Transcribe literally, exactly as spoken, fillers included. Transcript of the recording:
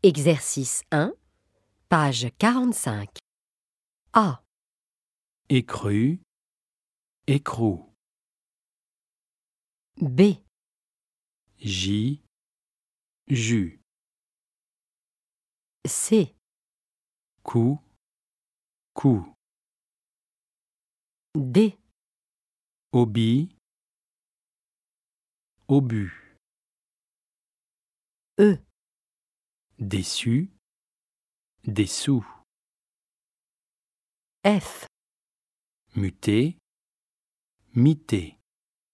Exercice un, page quarante-cinq. A. Écru, écrou. B. J, jus. C. Cou, cou. D. Obis, obus. E. Déçu, dessous. F. Muté, mité.